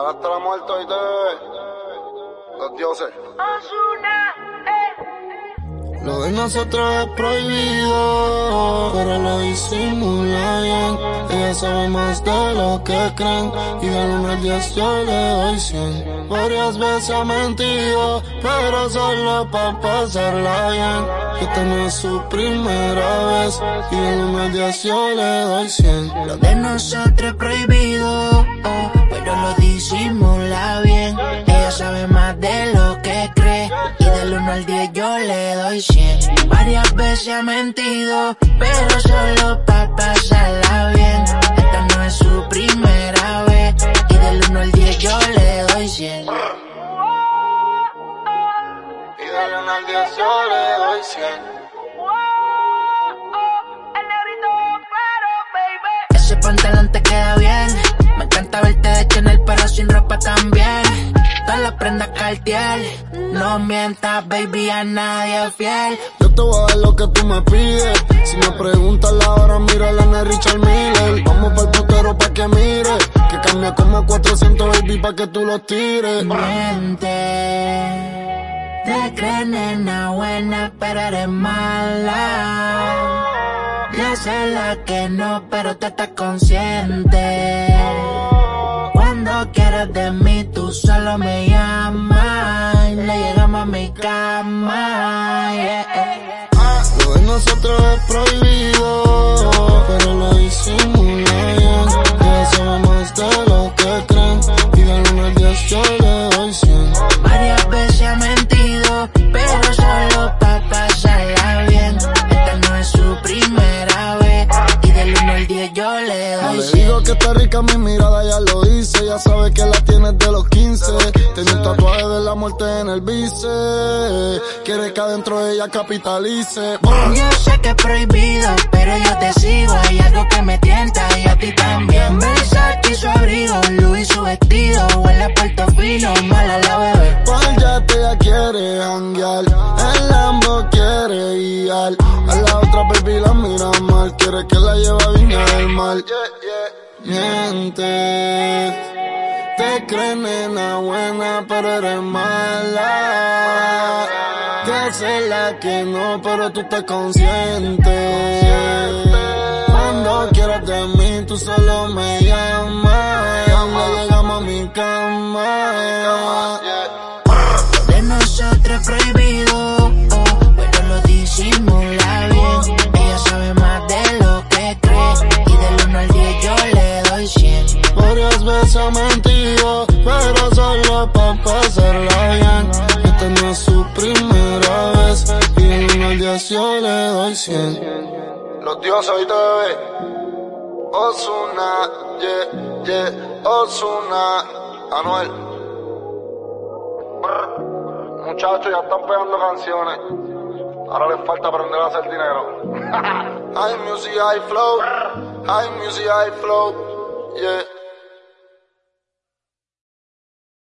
hasta la muerte hoy te los dioses. Lo de nosotros es prohibido, pero lo disimula bien. Ella sabe más de lo que creen, y del 1 al 10 yo le doy 100. Varias veces ha mentido, pero solo pa' pasarla bien. Esta no es su primera vez, y del 1 al 10 yo le doy 100. Lo de nosotros es prohibido, pero lo disimula bien. Ella sabe más de lo que cree, y del 1 al 10 yo le doy 100. Varias veces ha mentido, pero solo pa' pasarla bien. Esta no es su primera vez, y del 1 al 10 yo le doy 100. Y del 1 al 10 yo le doy 100. Ese pantalón te queda bien, me encanta verte de Chanel pero sin ropa también. Todas las prendas Cartier, no mientas baby, a nadie es fiel. Yo te voy a dar lo que tú me pides. Si me preguntas la hora, mírala en el Richard Miller. Vamos pa'l putero pa' que mire, que cambia como 400 baby pa' que tú los tires. Miente, te crees nena buena pero eres mala. Yo sé la que no, pero tú estás consciente. Cuando quieras de mí, tú solo me llamas. Le llegamos a mi cama, yeah. Lo de nosotros es prohibido, pero lo disimula bien. Ella sabe más de lo que creen, y del 1 al 10 yo le doy 100. Varias veces ha mentido, pero solo pa' pasarla bien. Esta no es su primera vez, y del 1 al 10 yo le doy 100. Le digo que está rica mi mirada, ya lo dice. Ya sabe que la tienes de los 15. Tiene un tatuaje de la muerte en el bíceps. Quiere que adentro ella capitalice. Yo sé que es prohibido, pero yo te sigo. Hay algo que me tienta y a ti también. Versace su abrigo, Louis su vestido. Huele a Portofino, mala la bebé. Pa'l yate ella quiere janguear, el Lambo quiere guiar. A la otra baby la mira mal, quiere que la lleve a Viña del Mar. Miente, te crees nena buena pero eres mala. Que sé la que no, pero tú estás consciente. Cuando quieras de mí, tú solo me llamas. Le llegamos a mi cama. De nosotros es prohibido, pero lo disimula bien. Ella sabe más de lo que cree, y del 1 al 10 yo le doy 100. Varias veces ha mentido, pero solo pa' pasarla bien. Esta no es su primera vez, y del 1 al 10 yo le doy 100. Los dioses hoy te bebé. Ozuna, yeah, Ozuna, Anuel. Muchachos, ya están pegando canciones. Ahora les falta aprender a hacer dinero. High music, high flow. High music, high flow. Yeah.